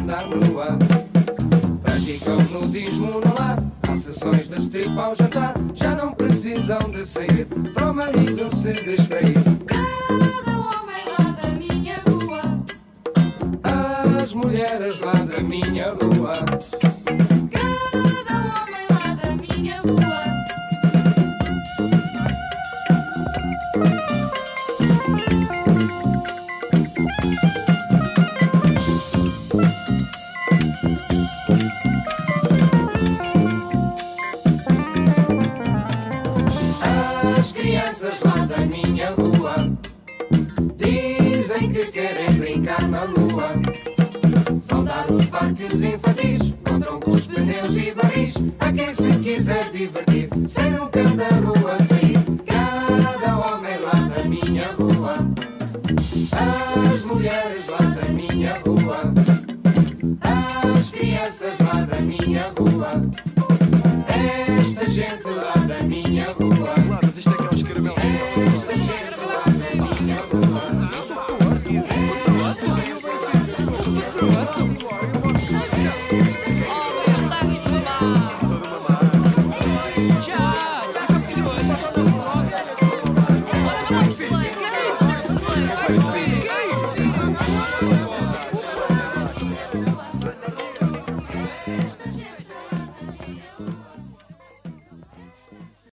andar nua. Praticam nudismo no lar, há sessões de strip ao jantar. Já não precisam de sair para o marido se distrair. Cada homem lá da minha rua, As mulheres lá da minha rua. cada homem lá da minha rua. As crianças lá da minha rua dizem que querem brincar na lua. Vão dar os parques infantis com troncos, pneus e barris a quem se quiser divertir sem nunca da rua sair. Cada homem lá da minha rua, as mulheres lá da minha rua, as crianças lá da minha rua, esta gente lá da minha rua. Mas isto é que é os caramelos. Esta gente lá da minha rua. Esta gente lá da minha rua.